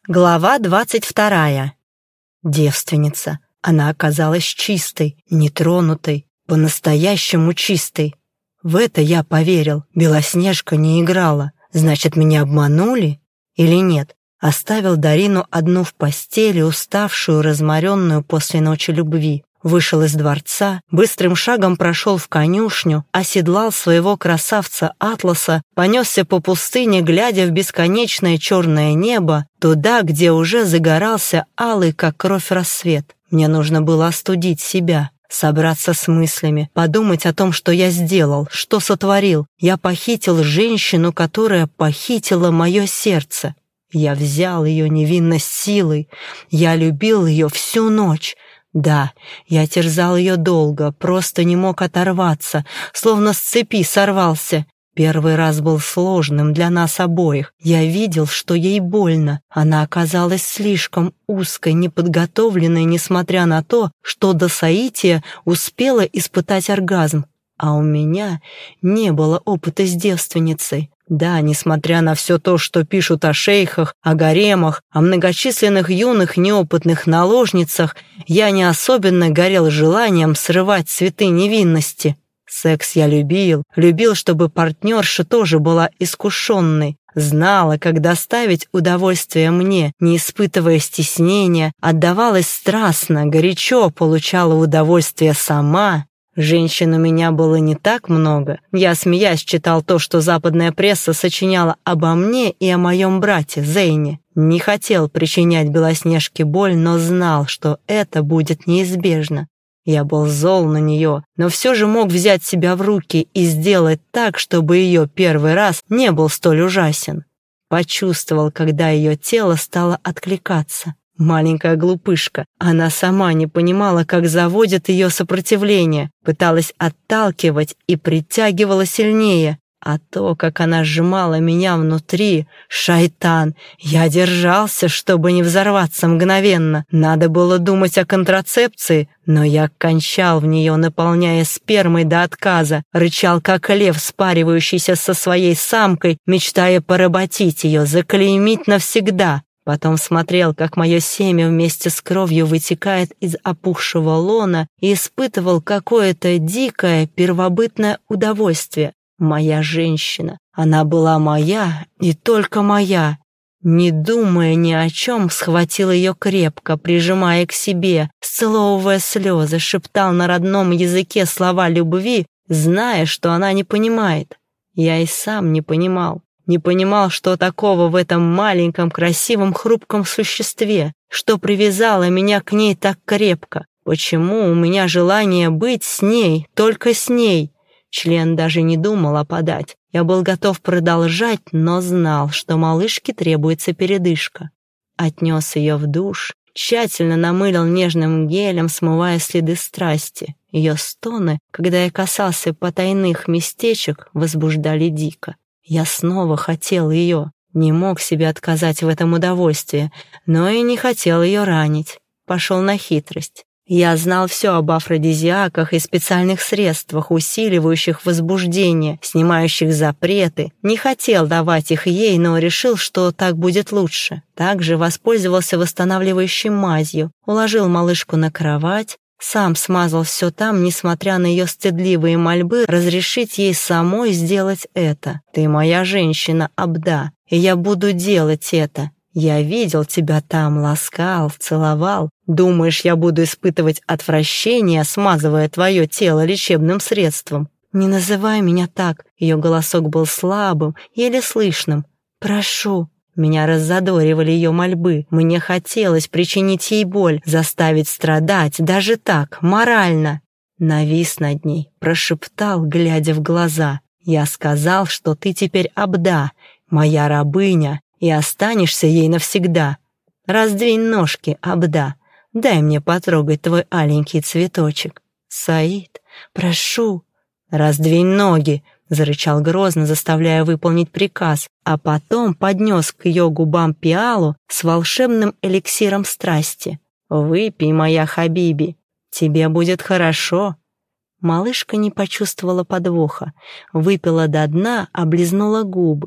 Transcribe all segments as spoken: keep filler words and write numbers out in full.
Глава двадцать вторая. Девственница. Она оказалась чистой, нетронутой, по-настоящему чистой. В это я поверил. Белоснежка не играла. Значит, меня обманули? Или нет? Оставил Дарину одну в постели, уставшую, разморенную после ночи любви. Вышел из дворца, быстрым шагом прошел в конюшню, оседлал своего красавца Атласа, понесся по пустыне, глядя в бесконечное черное небо, туда, где уже загорался алый, как кровь, рассвет. Мне нужно было остудить себя, собраться с мыслями, подумать о том, что я сделал, что сотворил. Я похитил женщину, которая похитила мое сердце. Я взял ее невинность силой, я любил ее всю ночь. Да, я терзал ее долго, просто не мог оторваться, словно с цепи сорвался. Первый раз был сложным для нас обоих. Я видел, что ей больно. Она оказалась слишком узкой, неподготовленной, несмотря на то, что до соития успела испытать оргазм. А у меня не было опыта с девственницей. Да, несмотря на все то, что пишут о шейхах, о гаремах, о многочисленных юных неопытных наложницах, я не особенно горел желанием срывать цветы невинности. Секс я любил, любил, чтобы партнерша тоже была искушенной, знала, как доставить удовольствие мне, не испытывая стеснения, отдавалась страстно, горячо, получала удовольствие сама. Женщин у меня было не так много. Я, смеясь, читал то, что западная пресса сочиняла обо мне и о моем брате Зейне. Не хотел причинять Белоснежке боль, но знал, что это будет неизбежно. Я был зол на нее, но все же мог взять себя в руки и сделать так, чтобы ее первый раз не был столь ужасен. Почувствовал, когда ее тело стало откликаться. Маленькая глупышка. Она сама не понимала, как заводит ее сопротивление, пыталась отталкивать и притягивала сильнее. А то, как она сжимала меня внутри, шайтан, я держался, чтобы не взорваться мгновенно. Надо было думать о контрацепции, но я кончал в нее, наполняя спермой до отказа, рычал, как лев, спаривающийся со своей самкой, мечтая поработить ее, заклеймить навсегда. Потом смотрел, как мое семя вместе с кровью вытекает из опухшего лона, и испытывал какое-то дикое первобытное удовольствие. Моя женщина, она была моя и только моя. Не думая ни о чем, схватил ее крепко, прижимая к себе, сцеловывая слезы, шептал на родном языке слова любви, зная, что она не понимает. Я и сам не понимал. Не понимал, что такого в этом маленьком, красивом, хрупком существе, что привязало меня к ней так крепко. Почему у меня желание быть с ней, только с ней? Член даже не думал опадать. Я был готов продолжать, но знал, что малышке требуется передышка. Отнес ее в душ, тщательно намылил нежным гелем, смывая следы страсти. Ее стоны, когда я касался потайных местечек, возбуждали дико. Я снова хотел ее, не мог себе отказать в этом удовольствии, но и не хотел ее ранить. Пошел на хитрость. Я знал все об афродизиаках и специальных средствах, усиливающих возбуждение, снимающих запреты. Не хотел давать их ей, но решил, что так будет лучше. Также воспользовался восстанавливающей мазью, уложил малышку на кровать, сам смазал все там, несмотря на ее стыдливые мольбы, разрешить ей самой сделать это. «Ты моя женщина, Абда, и я буду делать это. Я видел тебя там, ласкал, целовал. Думаешь, я буду испытывать отвращение, смазывая твое тело лечебным средством? Не называй меня так». Ее голосок был слабым, еле слышным. «Прошу». Меня раззадоривали ее мольбы. Мне хотелось причинить ей боль, заставить страдать, даже так, морально. Навис над ней, прошептал, глядя в глаза. «Я сказал, что ты теперь Абда, моя рабыня, и останешься ей навсегда. Раздвинь ножки, Абда, дай мне потрогать твой аленький цветочек. Саид, прошу». «Раздвинь ноги», — зарычал грозно, заставляя выполнить приказ, а потом поднес к ее губам пиалу с волшебным эликсиром страсти. «Выпей, моя Хабиби, тебе будет хорошо». Малышка не почувствовала подвоха, выпила до дна, облизнула губы.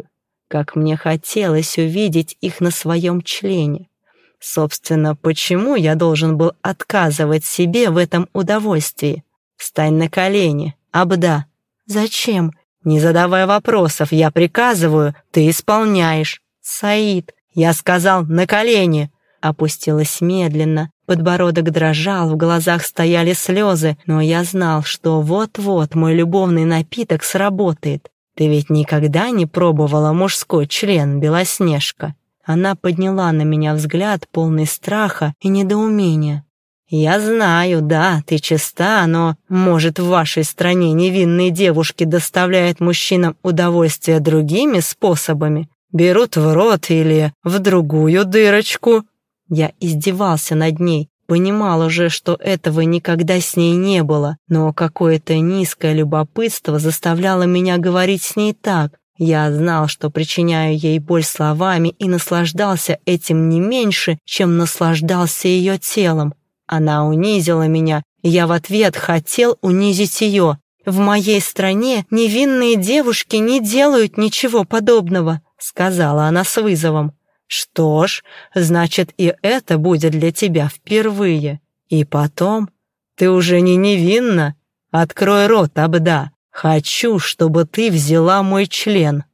Как мне хотелось увидеть их на своем члене. Собственно, почему я должен был отказывать себе в этом удовольствии? Встань на колени, Абда. Зачем? Не задавай вопросов, я приказываю, ты исполняешь. Саид, я сказал, на колени. Опустилась медленно, подбородок дрожал, в глазах стояли слезы, но я знал, что вот-вот мой любовный напиток сработает. Ты ведь никогда не пробовала мужской член, Белоснежка? Она подняла на меня взгляд, полный страха и недоумения. «Я знаю, да, ты чиста, но, может, в вашей стране невинные девушки доставляют мужчинам удовольствие другими способами? Берут в рот или в другую дырочку?» Я издевался над ней, понимал уже, что этого никогда с ней не было, но какое-то низкое любопытство заставляло меня говорить с ней так. Я знал, что причиняю ей боль словами и наслаждался этим не меньше, чем наслаждался ее телом. Она унизила меня, и я в ответ хотел унизить ее. «В моей стране невинные девушки не делают ничего подобного», сказала она с вызовом. «Что ж, значит, и это будет для тебя впервые. И потом, ты уже не невинна. Открой рот, Абда. Хочу, чтобы ты взяла мой член».